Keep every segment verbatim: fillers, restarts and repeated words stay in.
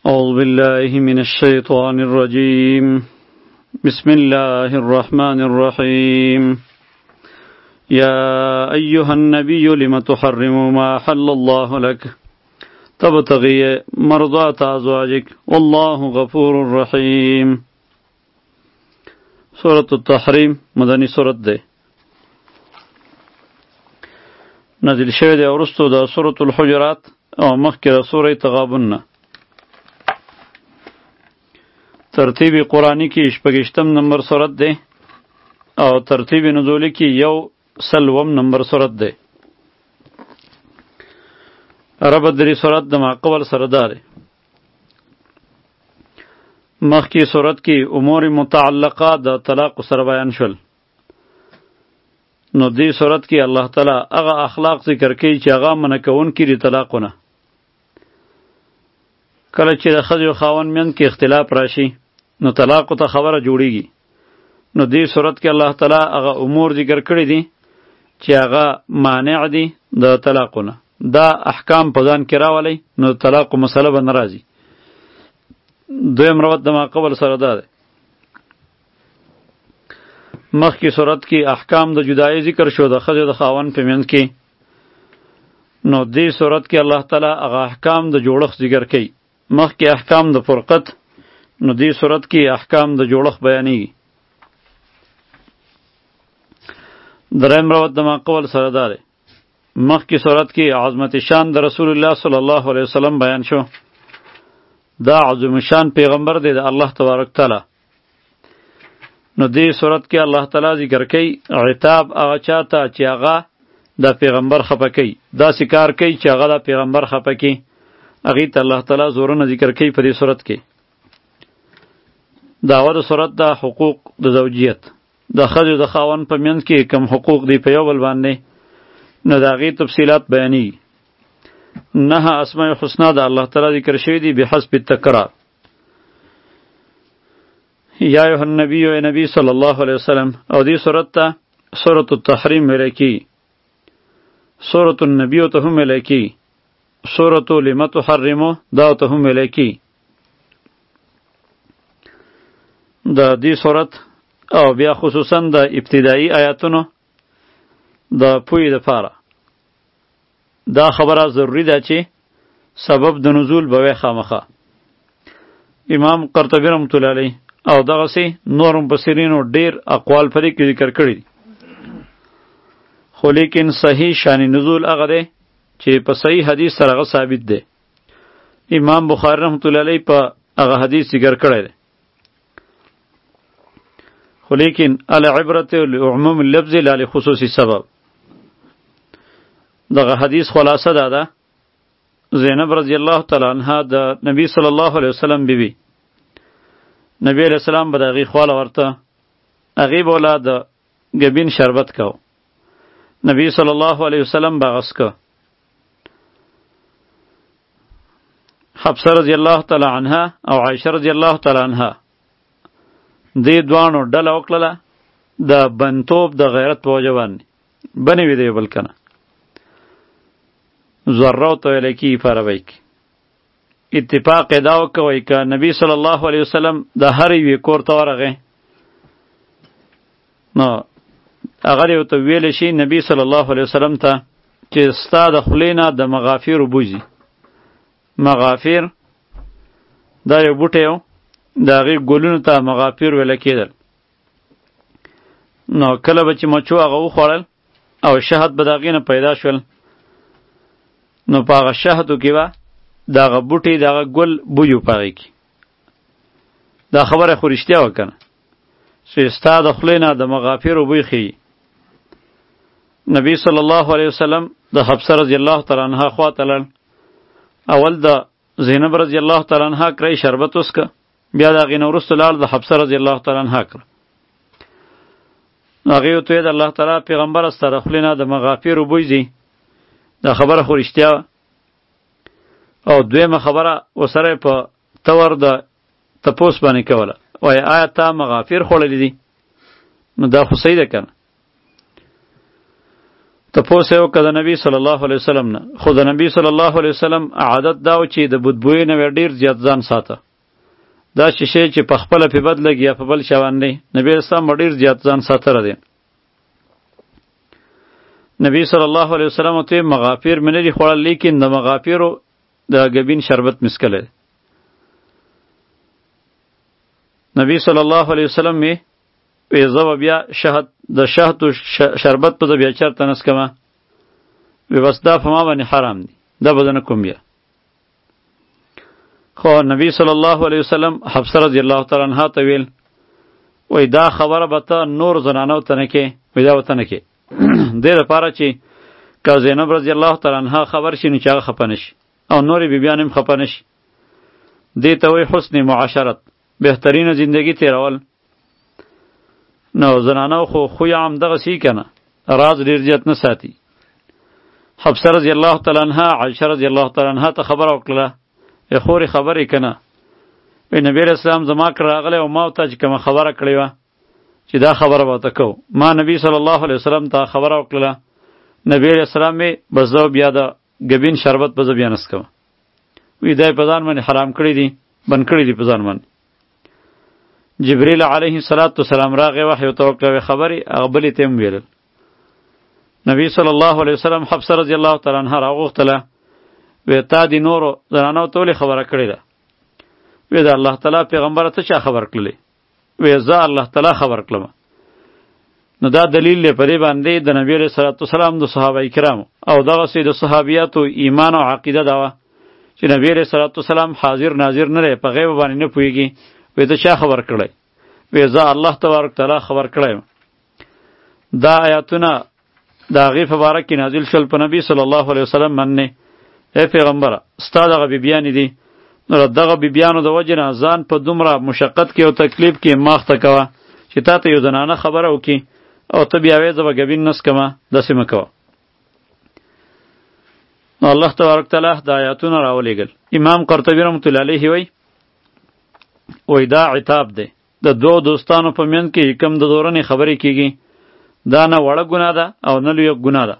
أعوذ بالله من الشيطان الرجيم بسم الله الرحمن الرحيم يا أيها النبي لم تحرم ما حل الله لك تبتغي مرضات أزواجك والله غفور رحيم. سورة التحریم مدنی سورت ده نازل شوه ده ورستو ده سورة الحجرات او مخکې ده سوره تغابن نه. ترتیب قرآنی کی شپږشتم نمبر سورت ده او ترتیب نزولی کی یو سلوم نمبر سورت ده. ربط دری سورت ده ماقبل سرداره. مخکی صورت کی امور متعلقه د طلاق سره بیان شول. نو دی صورت کی الله تعالی هغه اخلاق ذکر کوي چې هغه منع کوونکي دي طلاقونه. کله چې د ښځې او خاوند منځ کې اختلاف راشي نو طلاق ته خبره جوړیږي. نو دی صورت کې الله تعالی هغه امور ذکر کړي دي چې هغه مانع دي د طلاقونه. دا احکام په ځان کې راولي نو طلاق مسله به نه راځي. دویم روایت د ما قبل سره ده. مخکې صورت کې احکام د جدایي ذکر شو د ښځې د خاوند په منځ کې. نو دې صورت کې الله تعالی هغه احکام د جوړښت ذکر کوي. مخکې احکام د فرقت، نو دې صورت کې احکام د جوړښت بیانېږي. دریم روایت د ما قبل سره ده. مخکې صورت کې عظمت شان د رسول الله صلی الله علیه وسلم بیان شو. دا عظیم شان پیغمبر دی د الله تبارک تعالی. نو دې صورت کې الله تعالی ذکر کوي عتاب هغه چاته چې هغه د پیغمبر خفه کوي، داسې کار کوي چې هغه د پیغمبر خفه کوي، هغې ته الله تعالی زورونه ذکر کوي په دې صورت کې. دعوه د صورت د حقوق د زوجیت، د ښځې د خاوند په منځ کې کوم حقوق دی په یو بل باندې، نو د هغې تفصیلات بیانېږي. نه اسماء الحسنا د الله تعالی ذکر شوی دی بحسب التکرار. یا ایها النبی و نبی صلی الله علیه وسلم او دی صورت ته سورۃ التحریم ویل کی، سورۃ النبی ته هم ویل کی، سورۃ لم تحرمو دا ته هم ویل کی. د دې صورت او بیا خصوصا د ابتدایي آیاتونو د پوی د پاره دا خبره ضروری ده چې سبب د نزول به وي خامخه. امام قرطبی رحمت الله علیه او دغسې نور مفسرینو ډیر اقوال په دې کې ذکر کړي دي، خو لیکن صحیح شان نزول هغه دی چې په صحیح حدیث سره هغه ثابت دی. امام بخاری رحمت الله علیه په هغه حدیث ذکر کړی دی، خو لیکن العبرة لعموم اللفظ لا لخصوص السبب. دغه حدیث خلاصه ده ده زینب رضی الله تعالی عنها د نبی صلی الله علیه وسلم بیبي، نبی علیہ السلام به د هغې خواله ورته، هغې به وله د ګبین شربت کو، نبی صلی الله علیه وسلم به غس که. حفصه رضی الله تعالی عنها او عایشه رضی الله تعالی عنها دې دوانو ډله وکړله د بنتوب د غیرت په وجه باندې، بنې وې د یو بل کنه ذره ته ویلی کېږي په عربۍ کې. اتفاق یې دا وکوئ که نبي صلی الله علیه وسلم د هر یوې کور ته ورغی نو هغه دې ورته ویلی شي نبي صلی الله علیه وسلم ته چې ستا د خولې نه د مغافیرو بوځي. مغافیر دا یو بوټی و، د هغې ګلونو ته مغافیر ویله کېدل. نو کله به چې مچو هغه وخوړل او شهد به د هغې نه پیدا شول، نو په هغه شهدو کې به د هغه بوټي د هغه ګل بوی و په هغې کې. دا خبره خو رښتیا وه که نه چې ستا د خولې نه د مغافرو بوی ښیي. نبی صلی الله علیه وسلم د حفصه رضی الله تعالی عنها خوا ته لاړ، اول د زینب رضی الله تعالی عنها کری شربت وسکه، بیا د هغې نه وروسته لاړ د حفصه رضی الله تعالی عنها کړه. نو هغې ورته ویل د الله تعالی پیغمبره ستا د خولې نه د مغافرو بوی ځي. دا خبره خو رښتیا وه. او دویمه خبره ورسره په تور د تپوس باندې کوله، وایي آیا تا مغافر خوړلی دي؟ نو دا خو صحیح ده که نه. تپوس یې وکړه د نبي صلی الله علیه وسلم نه، خو د نبي صلی الله علیه وسلم عادت دا و چې د بدبویۍ نه ډېر زیات ځان ساته. دا شیشې چې په خپله پې بد لګي یا په بل چا باندې، نبي اسلام به ډېر زیات ځان ساتره دی. نبی صلی الله علیه وسلم ته مغافیر مې نه دي خوړل، لیکن د مغافیرو د ګبین شربت مسکلی. نبی صلی الله علیه وسلم می وی زه به بیا شهد د شهد شربت په زه بیا چېرته نه څکمه، وی بس دا په ما باندې حرام دی، دا به زه نه کوم بیا. خو نبی صلی الله علیه وسلم حفصه رضی الله تعالی عنها ته ویل، وی دا خبره به ته نور زنانو ته نه کې، وی دا به ته نه کې دې لپاره چې که زینب رضی الله تعالی عنها خبر شي نو چې هغه خفه نه شي او نورې بیبیان هم خفه نه شي. دې ته وایي حسن معاشرت، بهترینه زندگی تیرول. نو زنانو خو خوی عام دغسې که نه، راز ډېر زیات نه ساتي. حفصه رضی الله تعالی عنها عایشه رضی الله تعالی عنها ته خبره وکړله، ای خورې خبرې که نه؟ وی نبی علیه السلام زما کره راغلی او ما ورته چې کومه خبره کړې وه چې دا خبره به ورته کوو، ما نبی صلی الله علیه وسلم ته خبره وکړله. نبی علیه السلام مې بس زه بیا د ګبین شربت به زه بیا نه څکمه. وی دا یې په ځان باندې حرام کړي دي، بند کړي دي په ځان باندې. جبریل علیه السلام راغی وحی ورته وکړه، خبرې هغه بلې ته هم ویلل. نبی صلی الله علیه وسلم حفصه رضی الله تعالی عنها راغوښتله، وی تا دې نورو زنانو ته ولې خبره کړې ده؟ وی د الله تعالی پیغمبره ته چا خبر کړلی؟ وی زه الله تعالی خبر کړم. نو دا دلیل دی په دې باندې د نبی علیه الصلاة والسلام د صحابه کرامو او دغسې د صحابیاتو ایمان او عقیده دا وه چې نبی علیه الصلاة والسلام حاضر ناظر نه دی، په غیب باندې نه پوهېږي. وی ته چا خبر کړی؟ وی زه الله تبارک تعالی خبر کړی یم. دا آیاتونه د هغې په باره کې نازل شول په نبی صلی الله علیه وسلم باندې. ای پیغمبره ستا دغه بیبیانې دي، نو د دغه بیبیانو د وجې نه ځان په دومره مشقت کې او تکلیف کې ماخته کوه چې تا ته یو زنانه خبره وکړي او ته بیا وایې زه به ګبین نه څکمه، داسې مه کوه. نو الله تبارک تعالی دا آیاتونه راولېږل. امام قرطبي رحمت الله علیه وایي وی دا عتاب دی د دوو دوستانو په منځ کې کم د دورنې خبرې کیږي، دا نه وړه ګناه ده او نه لویه ګناه ده.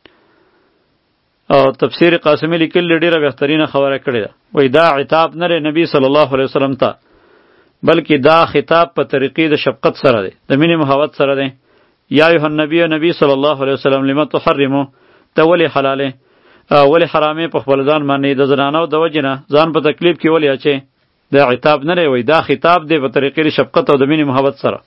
او تفسیر قاسمی لیکلي ډېره بهترینه خبره کړې ده. وی دا عتاب نه دی نبی صلی الله علیه وسلم ته، بلکې دا خطاب په طریقې د شفقت سره دی، د مینې محبت سره دی. یا ایها النبی نبی صلی الله علیه وسلم لما تحرمو، ته ولې حلالې ولې حرامې په خپل ځان باندې د زنانو د وجې نه ځان په تکلیف کې ولې اچې؟ دا عتاب نه دی، وی دا خطاب دی په طریقې د شفقت او د مینې محبت سره.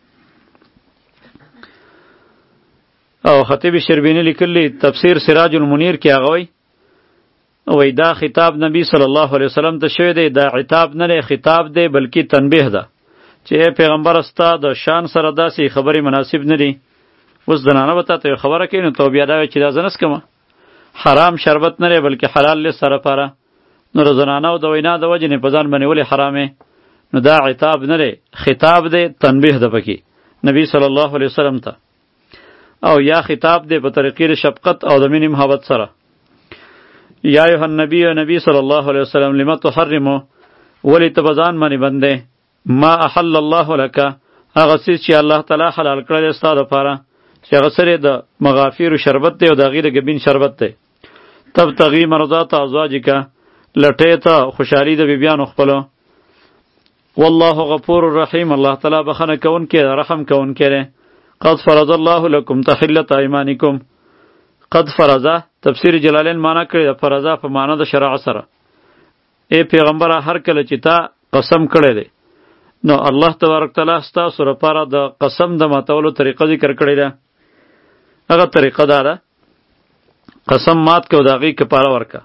او خطیب شربینی لیکلی تفسیر سراج المنیر کې هغه وی وی دا خطاب نبی صلی الله علیه وسلم ته شوی دی، دا عتاب نه دی، خطاب دی بلکې تنبیه ده چې ای پیغمبر ستا د شان سره داسې خبرې مناسب نه دي. اوس زنانه به تا ته خبره کوي نو ته بیا دا وایې چې دا زه نه څکمه. حرام شربت نه دی بلکې حلال دی سره پاره. نو د زنانو د وینا د وجې نه په ځان باندې ولې حرامې؟ نو دا عتاب نه دی، خطاب دی، تنبیه ده پکې نبی صلی الله علیه وسلم ته. او یا خطاب دی په طریقې د شفقت او د مینې محبت سره. یا ایها النبی نبی صلی الله علیه وسلم لما تحرمو، ولې ته په ځان باندې بندې ما احل الله لک، هغه څیز چې الله تعالی حلال کړی دی ستا دپاره، چې هغه سره د مغافیرو شربت دی او د هغې د ګبین شربت دی. تبتغي مرضات ازواجک، لټې ته خوشحالي د بیبیانو خپلو. والله غفور رحیم، الله تعالی بخښنه کوونکی رحم کوونکی دی. قد فرض الله لكم تحلة ایمانکم، قد فرضه تفسیر جلالین معنا کړی د فرضه په معنا د شرع سره. ای پیغمبره هر کله چې تا قسم کړی دی نو الله تبارک تعالی ستاسو لپاره د قسم د ماتولو طریقه ذکر کړې ده. هغه طریقه دا ده قسم مات کو د هغې کفاره ورکه.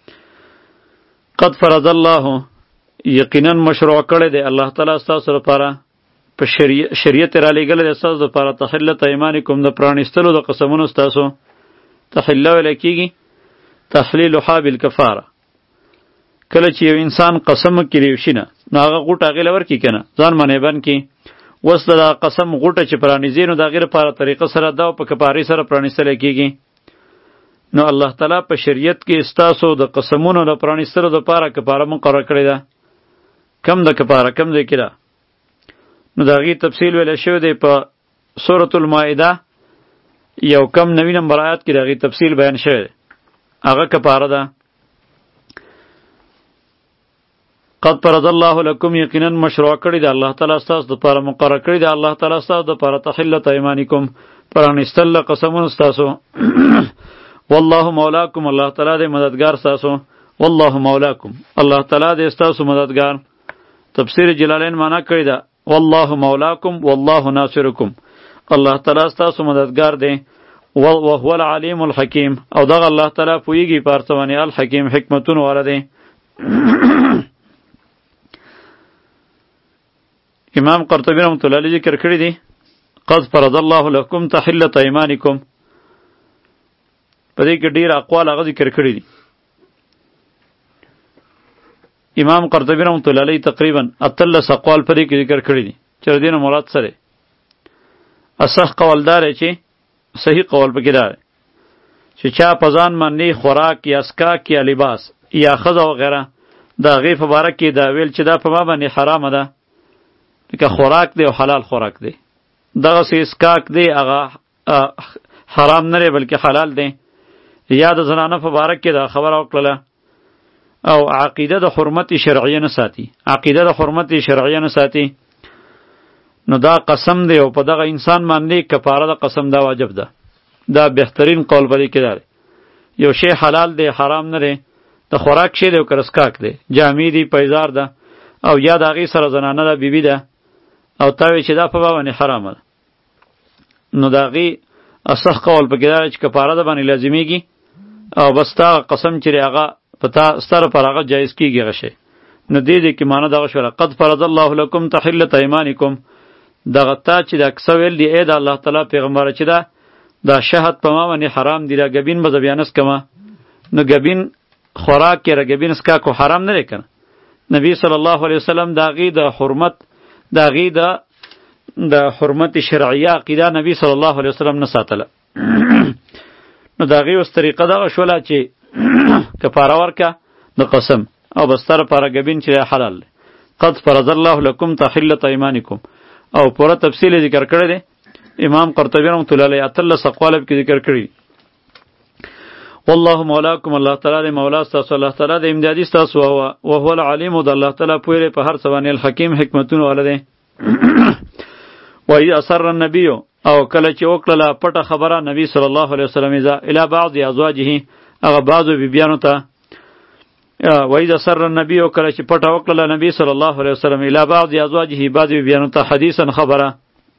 قد فرض الله، یقینا مشروع کړی دی الله تعالی ستاسو لپاره، په شریعت را لېږلی دی ستاسو دپاره تحلة ایمانکم، د پرانیستلو د قسمونو ستاسو. تحله ویلی کېږي تحلیلها بالکفاره. کله چې یو انسان قسم وکړي د یو شي نه نو هغه غوټه هغې له ورکړي که نه ځان باندې بند کړي. اوس د دغه قسم غوټه چې پرانیزي نو د هغې لپاره طریقه سره دا په کفارې سره پرانیستلی کېږي. نو الله تعالی په شریعت کې ستاسو د قسمونو د پرانیستلو دپاره کفاره مقرره کړې ده. کم د کفاره کم ځای کې ده؟ نو د هغې تفصیل ویلی شوی دی په سورة المائده یو کم نوی نمبر آیات کې د هغې تفصیل بیان شوی دی. هغه کفاره ده قد فرض الله لكم، یقینا مشروع کړی دی الله تعالی ستاسو دپاره، مقرر کړی دی الله تعالی ستاسو دپاره تحلة ایمانکم، پرانستل قسمونو ستاسو. والله مولاکم، الله تعالی دی مددگار ستاسو. والله مولاکم، الله تعالی دی ستاسو مددگار. تفسیر جلالین معنا کړی ده والله مولاکم والله ناصرکم، الله تعالی ستاسو مددگار دی. وهو العلیم الحکیم، او دغه الله تعالی پوهیږي په هر څه باندې، الحکیم حکمتونه والا دی. امام قرطبی رحمۃ اللہ علیہ ذکر کړی دی قد فرض الله لكم تحلة ایمانکم، په دې کې ډیر اقوال هغه ذکر کړی دي. امام قرطبی رحمۃ اللہ علیہ تقریبا اتلس اقوال په دې کې ذکر کړی دي چې دې نه مراد سره اصح قول دار چې صحیح قول پکې دار چې چا پزان باندې خوراک یا اسکاک یا لباس یا خزه وغیره دا غي په باره کې دا ویل چې دا په ما باندې حرام ده، که خوراک دی او حلال خوراک دی، دغه سې اسکاک دی هغه حرام نه دی بلکې حلال دی، یا د زنانه په باره کې دا خبره وکړله او عقیده د حرمت شرعیه نه ساتي، عقیده د حرمت شرعیه نه ساتي، نو دا قسم دی او په دغه انسان باندې کفاره د قسم دا واجب ده. دا بهترین قول پدې کې دی. یو شی حلال دی حرام نه دی، د خوراک شی دی او کرسکاک دی، جامې دی پیزار ده او یا د هغې سره زنانه ده بیبي ده او تا وی چې دا په باندې حرامه ده، نو د هغې اصح قول پکې دا چې کفاره ده باندې لازمیږي او بس تا قسم چې هغه په تا ستا لپاره هغه جایز کېږي هغه شی. نو دې دې کې معنی دغه شوله قد فرض الله لکم تحلة ایمانکم، دغه تا چې دا کیسه ویل دی ای د الله تعالی پیغمبره چې دا دا شهد په ما باندې حرام دی، دا ګبین به زه بیا نس کمه، نو ګبین خوراک کې را ګبین اسکاکو حرام نه دی کنه. نبی صلی الله علیه وسلم د هغې د حرمت د هغې د د حرمت شرعیه عقیده نبی صلی الله علیه وسلم نه ساتله. نو د هغې اوس طریقه دغه شوله چې کفاره ورکه د قسم او بستر پاره ګبین چې حلال دی. قد فرض الله لکم تحلة ایمانکم، او پوره تفصیل ذکر کړی دی امام قرطبی رحمۃ اللہ علیہ اتلس اقوال کې ذکر کړی. والله مولاکم، الله تعالی دی مولا ستاسو، الله تعالی دی امدادي ستاسو، او هو العلیم، د الله تعالی پوهه په هر څه باندې، الحکیم حکمتونه والا دی. و اذا اسر النبی، او کله چې وکړه پټه خبره نبی صلی الله علیه وسلم اذا الی بعض ازواجه، هغه بعضو بیبیانو ته، و اذا اسر النبی، او کله چې پټه وکړه نبی صلی الله علیه وسلم الی بعض ازواجه، بعض بیبیانو ته حدیثا خبره،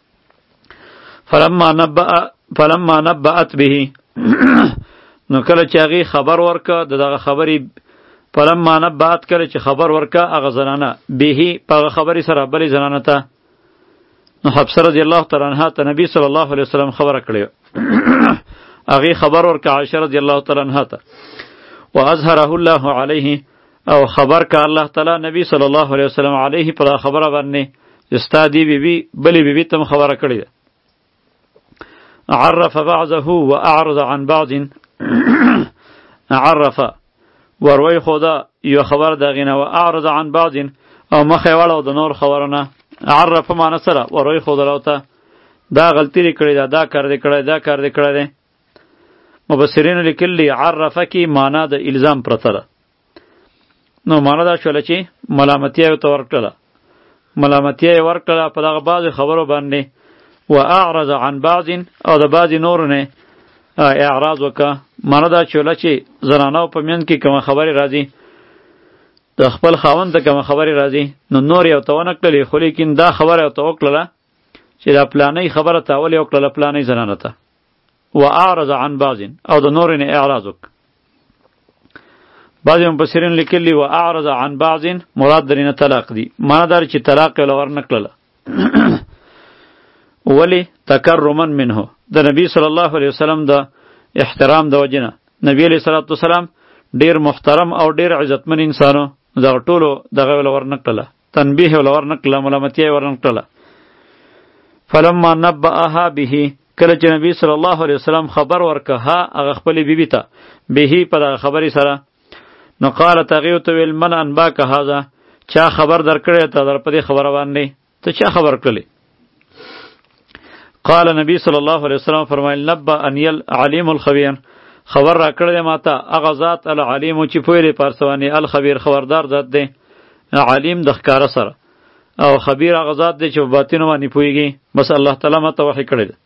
فلما نبأ فلما نبأت به، نو کله چې هغې خبر ورکه د دغه خبرې، فلما نبأت، کله چې خبر ورکه هغه زنانه به په هغه خبرې سره بلې زنانه ته، نو حفصه رضی الله تعالی عنها ته نبی صلی الله علیه وسلم خبره کړې هغې خبر ورکه عایشه رضی الله تعالی عنها ته، واظهره الله علیه، او خبر که الله تعالی نبی صلی الله علیه وسلم علیه پر خبره باندې ستا دی بیبي بلې بیبي ته خبره کړې ده. عرف بعضه واعرض عن بعض، عرف وروي خدا یو خبر دغینه و اعرض عن بعض، او مخې واړو د نور خبرونه. عرف معنی سره وروي خدا راوته دا غلطی کړی دا دا کار دې کړی دا کار دې کړی دی. مبصرین لیکلی عرفه کی معنا د الزام پرته ده، نو معنا دا شوله چې ملامتیا یې ورته ورکړله، ملامتیا یې ورکړله په دغه بعضې خبرو باندې. و اعرض عن بعض، او د بعضې نورو نه اعراض وکړه، معنا دا شوله چې زنانو په منځ کې کومه خبرې راځي، د خپل خاوند ته کومه خبرې راځي، نو نور یې ورته ونه کړلې، خو لیکن دا خبره ورته وکړله چې دا پلانۍ خبره ته اول یې وکړله پلانۍ زنانه ته. و اعرض عن بعض، او د نورو نه اعراض وکړه. بعضې مفسرین لیکلي و اعرض عن بعض مراد درینه طلاق دی، معنا دا چې طلاق یې ور نه کړله. ولی تکرما منه، د نبی صلی الله علیه وسلم د احترام د وجنه، نبی علیه الصلاة والسلام ډیر محترم او ډیر عزتمن انسانو، دغه ټولو دغه ول ور نه کړله، تنبیه ول ور نه کړله، ملامتیا ور نه کړله. فلما نبأها به، کله چې نبی صلی الله علیه وسلم خبر ورکه هغه خپلې بیبي ته به په دغه خبرې سره، نو قالت هغې ورته ویل من انباک هذا، چا خبر درکړی تا در په دې خبره باندې، ته چا خبر کړلی؟ قال نبی صلی الله علیه وسلم فرمایل نبا انیل علیم الخبیر، خبر را کړی ماته هغه ذات العلیم چې پوهې دی پارسوانی، الخبیر خبردار ذات دی، علیم د ښکاره سره، او خبیر هغه ذات دی چې په باطنو باندې پوهېږي. بس الله تعالی ماته وحی کړی دی.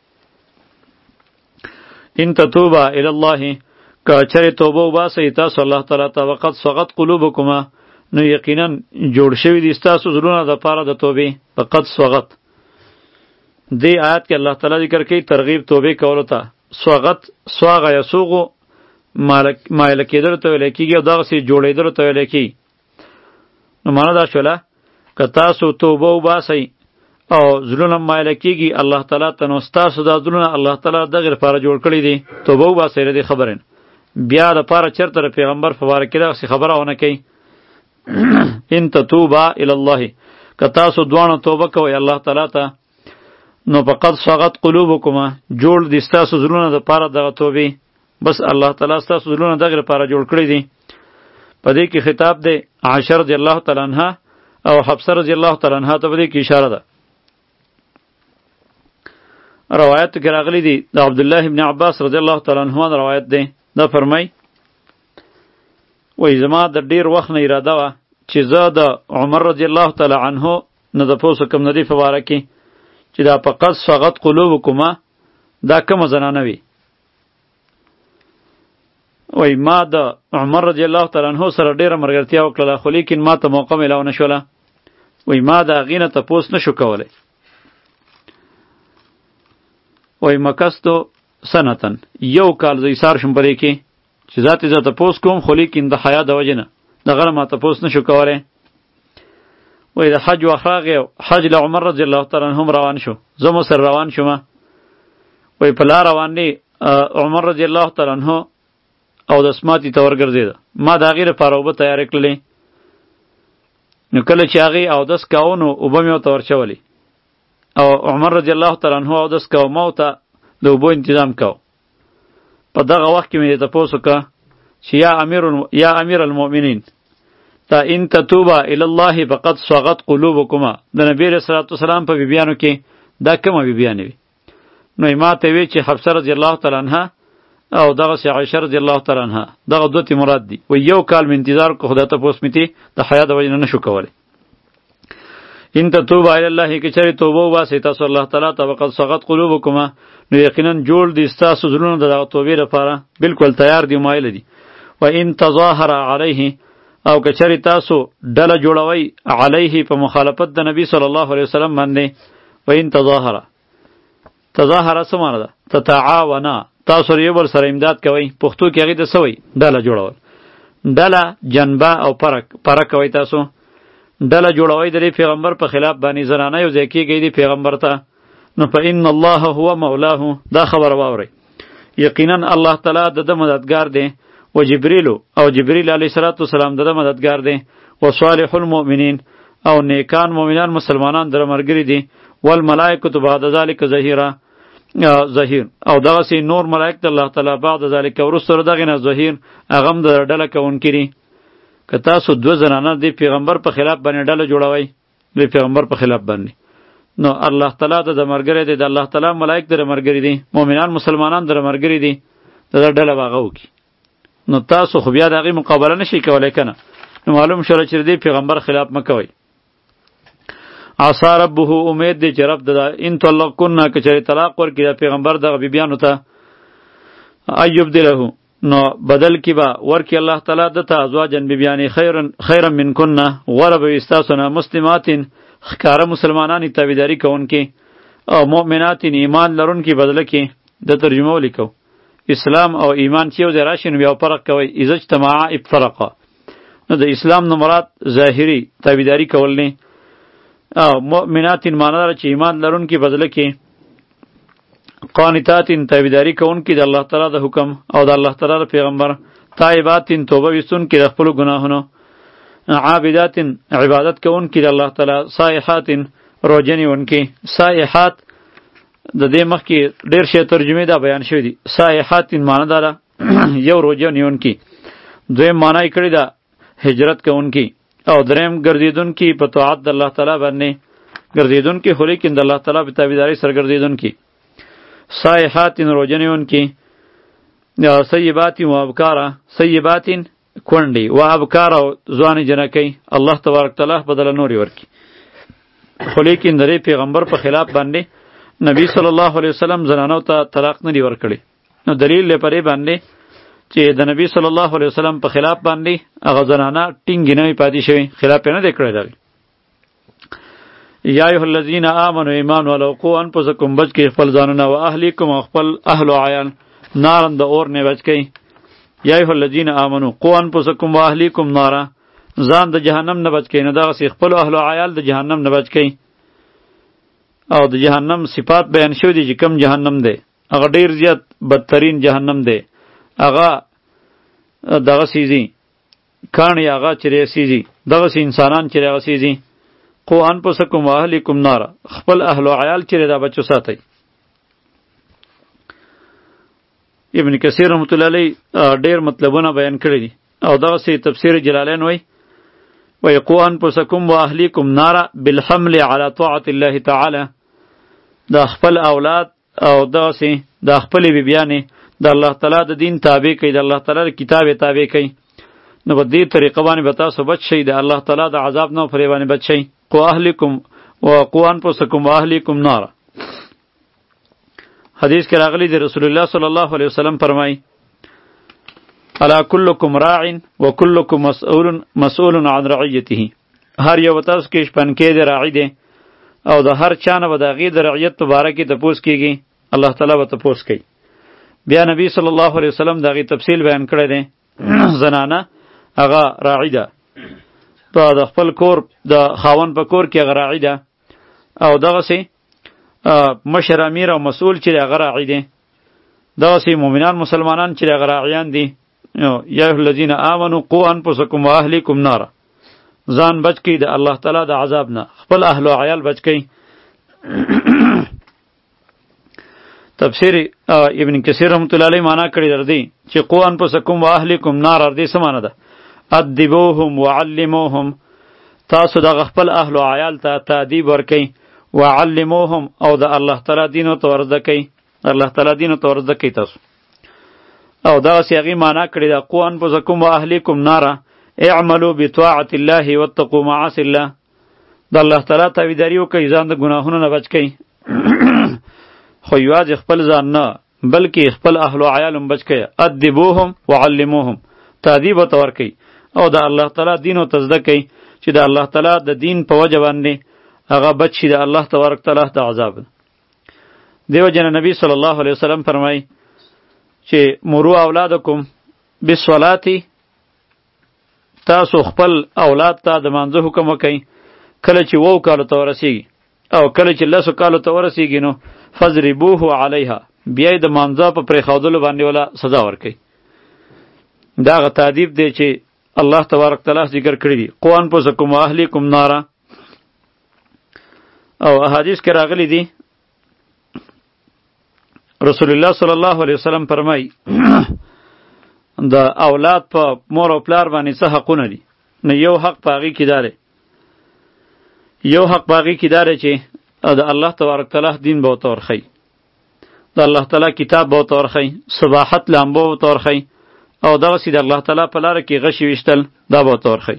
ان تتوبا الی الله، که چرې توبه وباسئ تاسو الله تعالی ته، وقد صغت قلوبکما، نو یقینا جوړ شوي دي ستاسو زړونه د پاره د توبې. فقد صغت دې آیات کې الله تعالی ذکر کوي ترغیب توبې کولو ته. صغت صاغ یسوغو مایل کېدلو ته ویلی کېږي او دغسې جوړېدلو ته ویلی کېږي. نو معنا دا شوله که تاسو توبه وباسئ او زړونه مایل کېږي الله تعالی ته، نو ستاسو دا زړونه الله تعالی دغې لپاره جوړ کړي دي. توبه وباسئ له دې خبرې نه، بیا دپاره چېرته د پیغمبر په باره کې دغسې خبره ونه کوي. ان تتوبا الی الله، که تاسو دواړه توبه کوئ الله تعالی ته، نو فقد صغت قلوبکما، جوړ دي ستاسو زړونه دپاره دغه توبې. بس الله تعالی ستاسو زړونه دغې لپاره جوړ کړي دي. په دې کې خطاب دی عائشه رضی الله تعالی عنها او حفصه رضی الله تعالی عنها ته په دې کې اشاره ده. روایت کې راغلی دی د عبدالله ابن عباس رضی الله تعالی عنهما روایت دی. دا فرمای وای زما د ډیر وخت نه اراده وه چې زه د عمر رضی الله تعالی عنه نه تپوس کوم د دې په باره کې چې دا فقط صغت قلوبکما دا کومه زنانه وي. وای ما د عمر رضی الله تعالی عنه سره ډیره ملګرتیا وکړله، خو لیکن ما ته موقع میلاو نه شوله. وای ما د هغې نه تپوس نه شو کولی. وای مکستو سنتن، یو کال زه ایثار شم په دې کې چې ذاتې زه تپوس کوم، خو لیکن د حیا د وجې نه دغه ما تپوس نه شو کولی. وای د حج وخت راغی، حج له عمر رضی الله تعالی عنهم روان شو، زه مو سره روان شوم. وای په لاره باندې عمر رضی الله تعالی عنه او د سماتی ته ورګرځېده. ما د هغې لپاره اوبه تیارې کړلې. نو کله چې هغې اودس کاوه نو اوبه مې ورته ورچولې او عمر رضی الله تعالی عنه اودس کاوه، ما ورته د اوبو انتظام کاوه. په دغه وخت کې مې تپوس وکړه چې یا امیر یا امیر المؤمنین تا ان تتوبا الی الله فقد صغت قلوبکما، د نبی علیه الصلاة والسلام په بیبیانو کې دا کومه بیبیانې وي؟ نو یې ما ته وی چې حفصه رضی الله تعالی عنها او دغسې عایشه رضی الله تعالی عنها، دغه دوه تی مراد دي. و یو کال مې انتظار وکړو، خو دا تپوس مې تی د حیا د وجې نه نشو کولی. ان تتوبا الی الله، که چېرې توبه وباسئ تاسو الله تعالی ته، فقد صغت قلوبکما، نو یقینا جوړ دي ستاسو زړونه د دغه توبې لپاره، بالکل تیار دي، مایله دي. و ان تظاهر علیه، او که چېرې تاسو ډله جوړوئ علیه په مخالفت د نبی صلی الله علیه وسلم باندې. و ان تظاهر، تظاهر څه معنی ده؟ تتعاونا، تاسو یو بل سره امداد کوئ. پښتو کې هغې ته څه وایي؟ ډله جوړول. ډله جنبه او پرک پرک کوئ. تاسو ډله جوړوئ د دې پیغمبر په خلاف باندې، زنانه یو ځای کېږئ دې پیغمبر ته. نو فإن الله هو مولاه، دا خبر واورئ، یقینا الله تعالی د ده مددګار دی. و جبریل، او جبریل علیه الصلاة والسلام د ده مددګار دی. و صالح المؤمنین، او نیکان مؤمنان مسلمانان در ملګري دي. والملائکة بعد ذلک ظهیرا، ظهیر، او دغسې نور ملائک د الله تعالی بعد ذلک وروسته د دغې نه ظهیر، هغه هم د ډله کوونکي دي. که تاسو دوه زنانه د پیغمبر په خلاف باندې ډله جوړوئ، د پیغمبر په خلاف باندې، نو الله تعالی د ده ملګری دی، د الله تعالی ملائک در ملګري دي، مؤمنان مسلمانان در ملګري دي، د ده ډله به هغه وکړي. نو تاسو خو بیا د هغې مقابله نشئ کولی که نه؟ نو معلوم شوله چې د دې پیغمبر خلاف مه کوئ. عصا ربه، امید دی چې رب د ان طلقکن، که چېرې طلاق ورکړي د پیغمبر دغه بیبیانو ته، ان یبدله، نو بدل کې به ورکړي الله تعالی دته ازواجن بیبیانې خیرا منکن، غوره به وي ستاسو نه، مسلماتین، ښکاره مسلمانانې تابعداري کوونکې، او مؤمناتین، ایمان لرونکي. بدله کې د ترجمه ولیکو اسلام او ایمان چې یو ځای راشي نو بیا فرق کوئ. اذا اجتمعا افترقا، نو د اسلام نه مراد ظاهري تابعداري کول نه، او مؤمناتین معنی داره چې ایمان لرونکي، بدله کې قانتاتین تابعداري کوونکي د الله تعالی د حکم او د الله تعالی د پیغمبر، تائباتین توبه ویستونکي د خپلو ګناهونو، عابداتین عبادت کوونکي د الله تعالی، سائحاتین روژه نیونکي. سائحات د دې مخکې ډېر شی ترجمې دا بیان شوي دي. سائحاتین معنی داره یو روژه نیونکي، دویم معنی یې کړې ده هجرت کوونکي، او دریم ګرځېدونکي په طاعت د الله تعالی باندې، ګرځېدونکي خو لیکن د الله تعالی په تابعدارۍ سره ګرځېدونکي. صائحات روژنونکي، سیبات و ابکارا، سیبات کونډې و ابکارا ځوانې جنکۍ، الله تبارک تعالی بدله نورې ورکي. خو لیکن د پیغمبر په خلاف باندې نبی صلی الله علیه وسلم زنانو ته طلاق نه دی ورکړی. نو دلیل یې پرې باندې چې د نبی صلی الله علیه وسلم په خلاف باندې هغه زنانه ټینګې نه وي پاتې شوي، خلاف یې نه دی کړی دی. یا ایها الذین آمنوا ایمان والو قوا انفسکم، بچ کړئ خپل ځانونه، و اهلیکم او خپل اهل و عیال، نارن د اور نه بچ کړئ. یا ایها الذین آمنوا قوا انفسکم و اهلیکم نارا، ځان د جهنم نه بچ کړئ، نه دغسې خپل اهل و عیال د جهنم نه بچ کړئ. او د جهنم صفات بیان شوي دي چې کم جهنم دی، هغه ډیر زیات بدترین جهنم دی. هغه دغه سیزي کاڼي هغه چې ریسیزي، دغسې انسانان چې هغه سیزي. قو انفسکم و اهلیکم نارا، خپل اهل و عیال چې دا بچو ساتئ. ابن کثیر رحمت الله علیه ډیر مطلبونه بیان کړي دي او دغسې تفسیر جلالین وایي وایي قو انفسکم و اهلیکم نارا بالحمل علی طاعة الله تعالی، د خپل اولاد او دغسې د خپلې بیبیانې د الله تعالی د دین تابع کوي، د الله تعالی د کتاب تابع کوي. نو په دې طریقه باندې به تاسو بچ شئ، د الله تعالی د عذاب نه پرې باندې بچ شئ. قو اهلیکم و قو انفسکم و اهلیکم نارا. حدیث کې راغلی دی رسول الله صلی الله علیه وسلم فرمایي الا کلکم راع و کلکم مسئول مسئول عن رعیته، هر یو تاسو کې شپنکې دی راعي دی او د هر چا نه به د هغې د رعیت په باره کې تپوس کېږي، الله تعالی به تپوس کوي. بیا نبی صلی الله علیه وسلم د هغې تفصیل بیان کړی دی. زنانه هغه راعي ده، په د خپل کور د خاوند په کور کې هغه راعي ده، او دغسې مشر امیر او مسئول چې هغه راعي دی. دغسې مؤمنان مسلمانان چې هغه راعیان دي. یا ایها الذین آمنوا قوا انفسکم و اهلیکم نارا، ځان بچ کړئ د الله تعالی د عذاب نه، خپل اهل و عیال بچ کړئ. تفسیر ابن کثیر رحمت الله علیه معنا کړی در دی چې قوا انفسکم و اهلیکم نارا دې څه معنا ده؟ ادبوهم وعلموهم، تاسو د خپل اهل و عیال ته تادیب ورکئ، وعلموهم او د الله تعالی دین ته ورزده کئ، الله تعالی دین ته ورزده کئ تاسو. او دغسې هغې معنا کړې ده قوا انفسکم و اهلیکم نارا اعملوا بطاعة الله واتقوا معاصي الله، د الله تعالی تابعداري وکئ، ځان د ګناهونو نه بچ کئ. خو یوازې خپل ځان نه بلکې خپل اهل و عیال هم بچ کئ. ادبوهم وعلموهم، تادیب ورته ورکئ او د الله تعالی دین ورته زده کئ چې د الله تعالی د دین په وجه باندې هغه بچ شي د الله تبارک تعالی د عذاب. دیو جن نبی صلی الله علیه وسلم فرمایي چې مرو اولادکم بالصلاة، تاسو خپل اولاد ته د مانځه حکم وکئ کله چې وو کالو ته ورسیږي، او کله چې لسو کالو ته ورسیږي نو فضربوه علیها، بیا یې د مانځه په پرېښودلو باندې ولا سزا ورکئ. دا هغه تادیب دی چې الله تبارک تعالی ذکر کړی دی. قوا انفسکم و اهلیکم نارا. او احادیث کې راغلی دی رسول الله صلی الله علیه وسلم فرمایي د اولاد په مور او پلار باندې څه حقونه دي. نو یو حق په هغې کې دا دی یو حق په هغې کې دا دی چې د الله تبارک تعالی دین به ورته ورښئ، د الله تعالی کتاب به ورته ورښئ، صباحت لامبو به ورته ورښئ، او دغسې د الله تعالی په لاره کې غشې ویشتل دا به ورته ورښئ.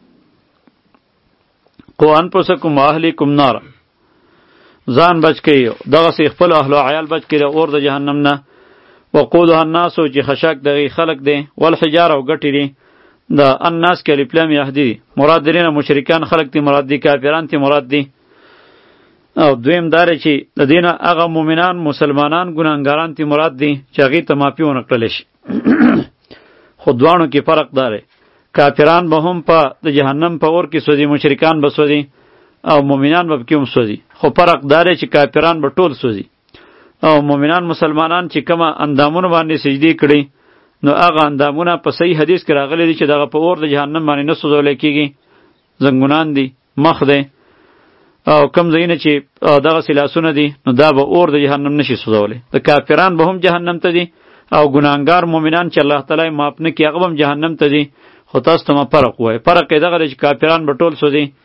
قوا انفسکم و اهلیکم نارا، ځان بچ کړئ، دغسې خپل اهل و عیال بچ کړئ د اور د جهنم نه. وقودها الناس، چې خشاک دغې خلق دی، والحجار او ګټې دي. د الناس کې الف لام یهدي دي، مراد درې نه مشرکان خلق دي مراد دي، کافران تی مراد دي. او دویم دا دی چې د دې نه هغه مؤمنان مسلمانان ګناهګاران تی مراد دي چې هغې ته معافي ونه کړلی شي. خو دواړو کې فرق دا دی، کافران به هم په د جهنم په اور کې سوځي، مشرکان به سوځي او مؤمنان به پکې هم سوځي. خو فرق دا دی چې کافران به ټول سوځي او مؤمنان مسلمانان چې کومه اندامونه باندې سجدې کړي نو هغه اندامونه په صحیح حدیث کې راغلی دي چې دغه په اور د جهنم باندې نه سوځولی کېږي. زنګونان دي، مخ دی او کم ځایونه چې دغسې لاسونه دي نو دا به اور د جهنم نشي سوځولی. د کافران به هم جهنم ته دي او ګناهګار مؤمنان چې الله تعالی معاف نه کړي هغه به هم جهنم ته دي. خو تاسو ته ما فرق ووایه، فرق یې دغه دی چې کافران به ټول سوځي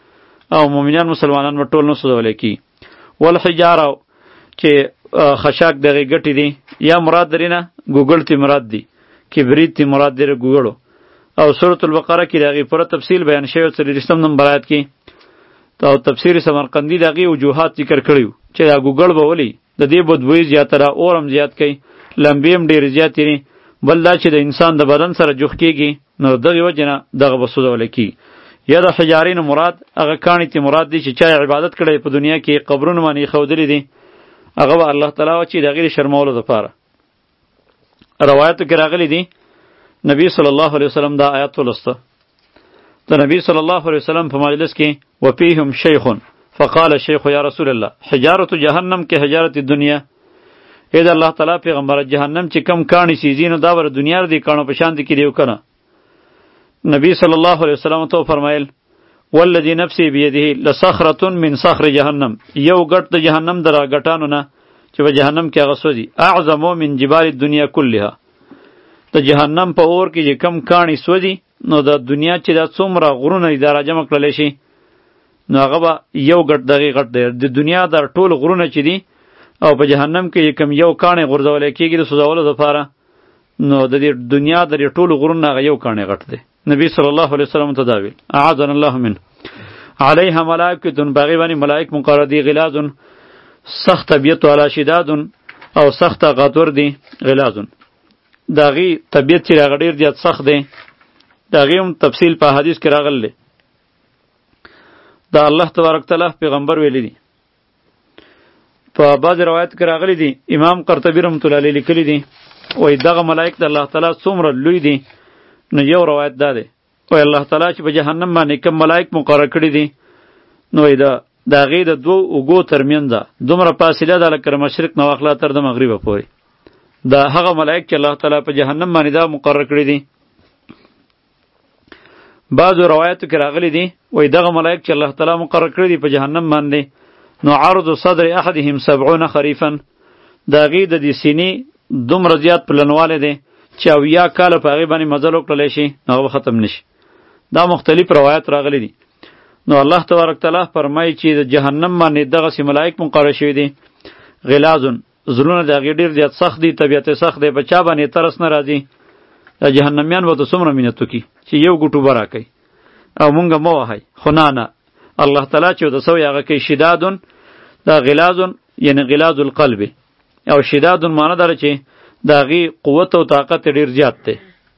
او مؤمنان مسلمانان به ټول نه سوځولی کی. والحجاره چې خشاک دغه ګټې دي یا مراد درینه ګوګل تی مراد دی، کبریت تی مراد دی ګوګلو. او سورۃ البقره کې دغه پوره تفصیل بیان شوی څلوېښتم نمبر آیات کې. او تفسیر سمرقندی دغه وجوهات ذکر کړیو چې دا ګوګل به ولی د دې بدبوی زیاتره اورم زیات کوي، لمبې هم ډېرې زیاتې دي، بل دا چې د انسان د بدن سره جوخ کېږي نو دغې وجې نه دغه به سوځولی کېږي. یا د حجارې نه مراد هغه کاڼي تی مراد دی چې چا عبادت کړی په دنیا کې قبرونه باندې ایښودلي دي، هغه به الله تعالی وچی د هغې د شرمولو دپاره. روایتو کې راغلی دي نبی صلی الله علیه وسلم دا آیات ولسته. د نبی صلی الله علیه وسلم په مجلس کې وفیهم شیخ فقال الشیخ یا رسول الله حجارة جهنم کې حجارة الدنیا. اې د الله تعالی پیغمبر جهنم چې کم کاڼي سیزي نو دا بر دنیا دی کاڼو په شان دي کې دیو کنه. نبی صلی الله علیه وسلم ته فرمایل والذی نفسی بیده لصخرة من صخر جهنم، یو ګټ د جهنم درا ګټانو نه چې په جهنم کې هغه سوځي اعظم من جبال الدنیا کلها. د جهنم په اور کې چې کم کاڼي سوځي نو د دنیا چې دا څومره غرونه دي دا راجمع کړلی شي نو هغه به یو ګټ دغې ګټ دی. د دنیا دا ټول غرونه چې دي او په جهنم کې کم یو کاڼی غورځولی کېږي د سوځولو دپاره نو د دې دنیا د دې ټولو غرونو هغه یو کاڼی غټ دی. نبی صلی الله علیه وسلم ته دا ویل اعاذنا الله منه. علیها ملائکة په هغې باندې ملائک مقرر دي غلاظ سخت طبیعت والا شداد او سخت غاتور دي غلاظ. د هغې طبیعت چې هغه ډېر زیات سخت دی د هغې هم تفصیل په حدیث کې راغلی. دا الله تبارک تعالی پیغمبر ویلی دي. په بعض روایت کې راغلی دي امام قرطبي رحمت الله علیه لیکلی دي وایي دغه ملائک د الله تعالی څومره لوی دي. نو یو روایت دا دی وایي الله تعالی چې په جهنم باندې کوم ملائک مقرر کړي دي نو وایي د د هغې د دوو اوږو ترمنځ دومره فاصله ده لکه مشرق نه واخله تر د مغربه پورې. دا هغه ملائک چې الله تعالی په جهنم باندې دا مقرر کړي دي. بعضو روایتو کې راغلی دي وایي دغه ملائک چې الله تعالی مقرر کړي دي په جهنم باندې نو عرض صدر احدهم سبعون خریفا د هغې د دې سینې دومره زیات پلنوالی دی چې اویا کاله په هغې باندې مزل وکړلی شي نو هغه به ختم نشي. دا مختلف روایت راغلی دي. نو الله تبارک تعالی فرمایي چې د جهنم باندې دغسې ملائک مقرر شوي دي غلاظ زړونه د هغې ډېر زیات سخت دي، طبیعت سخت دی، په چا باندې ترس نه راځي. دا جهنمیان به ته څومره مینت وکړي چې یو ګوټ اوبه راکوي او مونږ مه وهئ، خو نه نه الله تعالی چې ورته سوی هغه کوي شدادون دا غلاظ یعنی غلاظ القلب او شدادون معنی داره چې د هغې قوت او طاقت ډېر زیات دی.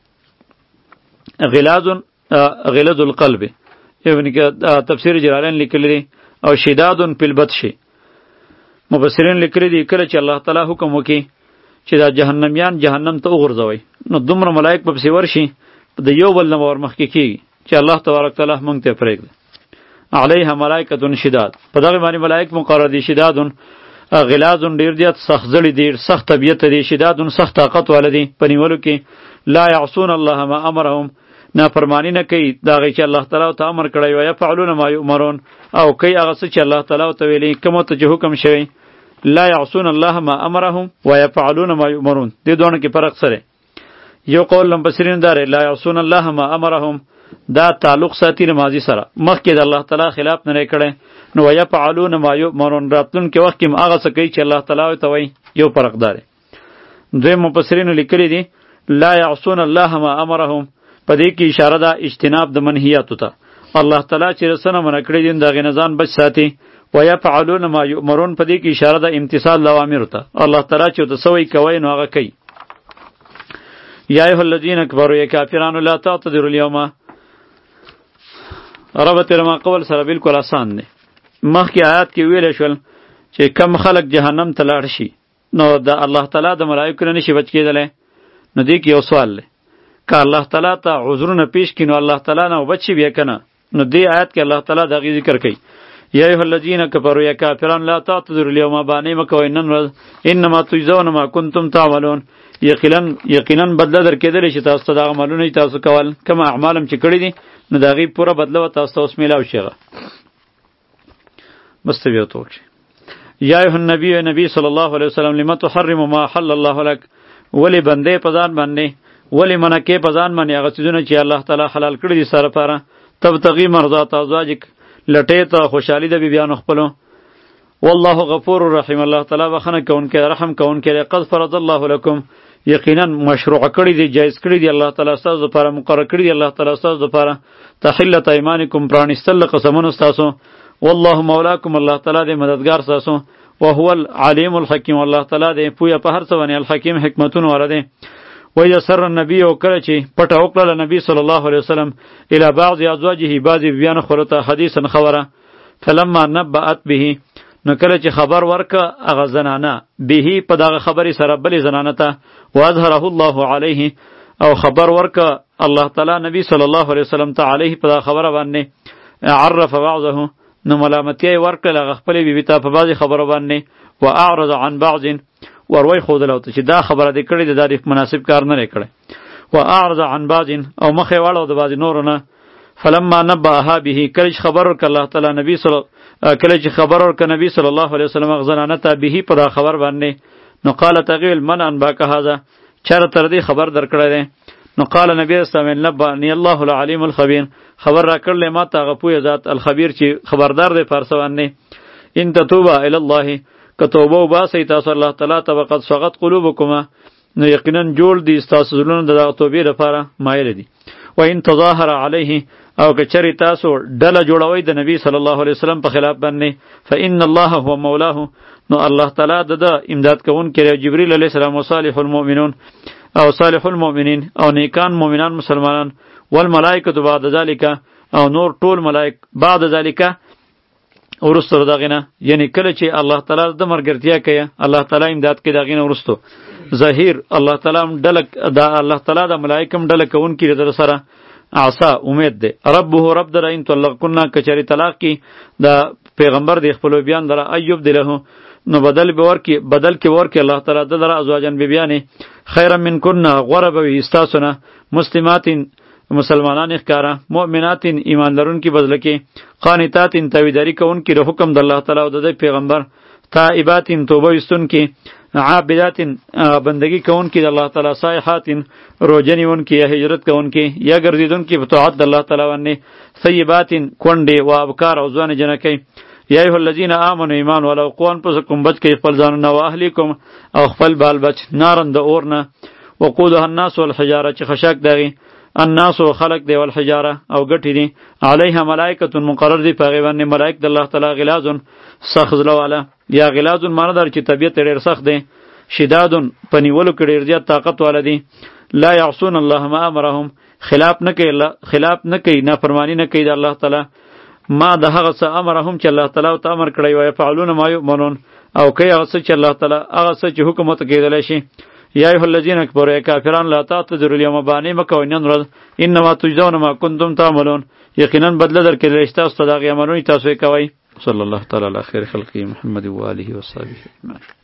غلاظ غلظ القلب یعنی که تفسیر جلالین لیکلی دی او شدادون فی البطش مفسرین لیکلی دی کله چې الله تعالی حکم وکړي چې دا جهنمیان جهنم ته وغورځوئ نو دومره ملائک به پسې ورشي د یو بل نه به ورمخکې کېږي چې الله تبارک تعالی موږ ته پرېږدي. علیها ملائکة شداد په دغې باندې ملائک مقرر دي شدادون غلاظ ډېر زیات سخت زړي دي، سخت طبیعت دي، شدادون سخت طاقت والا دي په نیولو کې. لا یعصون الله ما امرهم نافرمانی نه کوي د هغې چې الله تعالی ته امر کړی و یفعلون ما یؤمرون او کوي هغه څه چې الله تعالی ته ویلي کومو ته چې حکم شوی. لا یعصون الله ما امرهم و یفعلون ما یؤمرون دې دوانو کې فرق سره. یو قول مفسرین داره لا یعصون الله ما امرهم دا تعلق ساتي د ماضي سره مخکې د الله تعالی خلاف نه کړي نو و یفعلون ما یؤمرون راتلونکي وخت کې هغه څه کوي چې الله تعالی ته وایي. یو فرق داره. دوی مفسرین لیکلي دي لا یعصون الله ما امرهم په دې کې اشاره ده اجتناب د منهیاتو ته. الله تعالی چې رسنه منع کړي دي د هغې نه ځان بچ ساتي. و یفعلون ما یؤمرون په دې کې اشاره ده امتثال د اوامرو ته. الله تعالی چې ورته څه وایي کوئ نو هغه کوي. یا ایها الذین کفروا یا کافرانو لا تعتذروا اليوم ربط رما قول سره بالکل آسان دی. مخکې آیات کې ویلی شول چې کم خلق جهنم ته لاړ شي نو د الله تعالی د ملایکو نه نشي بچ کېدلی. نو دې کې یو سوال دی که الله تعالی ته عذرونه پیش کړي نو الله تعالی نه بچ شي بیا که نه. نو دې آیات کې الله تعالی د هغې ذکر کوي یا ایها الذین کفروا یا کافران لا تعتذروا اليوم بانې مه کوئ نن ورځ انما تجزون ما کنتم تعملون یقینا یقینا بدله در کېدلی چې تاسو ته د عملونه چې تاسو کول کوم اعمالم چې کړي دي نو د هغې پوره بدله به تاسو ته اوس میلاو شي. هغه بس ته بیا ورته وکړي یا ایها النبي نبی صلی الله علیه وسلم لم تحرم ما حل الله لك ولې بندې په ځان باندې ولې منع کې په ځان باندې هغه څیزونه چې الله تعالی حلال کړي دي ستا لپاره تبتغي مرضات ازواجک لټې ته خوشحالي د بیبیانو خپلو. والله غفور رحیم، الله تعالی بخښنه کوونکی رحم کوونکی دی. قد فرض الله لکم، یقینا مشروع کړی دی، جایز کړی دی الله تعالی ستاسو لپاره، مقرر کړی دی الله تعالی ستاسو لپاره تحلت ایمانکم، پرانیستل قسمونو ستاسو. والله مولاکم، الله تعالی دی مددگار ستاسو. وهو العلیم الحکیم، الله تعالی دی پوهه په هر څه باندې، الحکیم حکمتونه والا دی. وإذا سر النبي وکړه چې پټه وکړه نبی صلی الله علیه وسلم الی بعض ازواجه، بعضی بیان خورته حدیثا خبره. فلما نبأت به، نو کله چې خبر ورکه هغه زنانه به په دغه خبرې سره بلې زنانه ته، واظهره الله علیه، او خبر ورکه الله تعالی نبی صلی الله علیه وسلم ته علیه په دغه خبره باندې، عرف بعضه، نو ملامتي یې ورکړل هغه خپلې بیبي ته په بعضې خبرو باندې. واعرض عن بعض، وروی ښودله ورته چې دا خبره دې کړې ده، دا دې مناسب کار نه دی کړی. واعرض عن بعض، او مخ یې واړو د بعضې نورو نه. فلما نبأها به، کله چې خبر ورکړه الله تعالی نبی صلی کله چې خبر ورکړه نبی صلی الله علیه وسلم هغه زنانه ته به په دا خبر باندې، نو قالت هغې ویل من انباک هذا، چا راته دې خبر درکړی دی؟ نو قال نبی اسلام نبأنی الله العلیم الخبیر، خبر را کړلی ما ته هغه پوهه ذات الخبیر چې خبردار دی په هر څه باندې. ان تتوبا الی الله، که توبه وباسئ تاسو الله تعالی ته، فقد صغت قلوبکما، نو یقینا جوړ دي ستاسو زړونه د دغه توبې لپاره مایل دي. و ان تظاهر علیه، او که چری تاسو ډله جوړوئ د نبی صلی الله علیه وسلم په خلاف باندې، فإن الله هو مولاه، نو الله تعالی د ده امداد کوونکی دی. جبریل علیه السلام و صالح المؤمنون، او صالح المؤمنین، او نیکان مؤمنان مسلمانان، والملائکة بعد ذلك، او نور ټول ملائک بعد ذلك ورستو دغه نه، یعنی کله چې الله تعالی د مرګرتیا کوي، الله تعالی امداد کوي دغه نه ورستو. ظاهر الله تعالی ډلک دا الله تعالی د ملائکم ډله کوونکی در سره عصا امید ده. ربه رب در این طلق کنا، کچری طلاق کی دا پیغمبر دی خپل بیان در ایوب دله، نو بدل به ورکی بدل کې ورکی الله تعالی د در ازواجن به بیان خیر من کنا، غره به استاسونه، مسلماتین مسلمانان اخکارا، مؤمناتین ایمان لرون کی بدل کې، قانتاتین تاویداری کون کی حکم د الله تعالی او د پیغمبر، تائباتین توبه استون کی، عابداتین بندگی کون کی د الله تعالی، صائحاتین روزنی ون کی یا هجرت کون کی یا ګرځیدون کی په طاعت د الله تعالی باندې، ثیباتین کونډې و ابکار او ځوان جنکی. یا ایها الذین آمنوا ایمان ولو قوان پسکم بچ کی خپل ځانونه او اهلیکم او خپل بال بچ، نارن د اورنه، وقودها الناس والحجاره، چې خشاک دغی الناس و خلق دی والحجاره او ګټی دی، علیها ملائکه مقرر دی پاغي باندې ملائک د الله تعالی غلازون سخت زلواله، یا غلازون معنی در چې طبیعت ډیر سخت دی، شدادون پنیولو کې ډیر زیات طاقت والدی، لا یعصون الله ما امرهم، خلاف نه کوي خلاف نه کوي نافرمانی نه کوي د الله تعالی، ما د هغه څه امرهم چې الله تعالی ته امر کړی وي، فعلون ما یؤمنون، او کوي هغه څه چې الله تعالی هغه څه چې حکم ته کېدلی شي. یا ایها الذین کفروا کافرون لا تعتذروا اليوم، بانی مکوئ نن ورځ، انما تجزون ما کنتم تعملون، یقینا بدله درکړل شي تاسو ته د هغې عملونه تاسو یې کوئ. صلی الله تعالی علی خیر خلقه محمد و آله و صحبه اجمعین.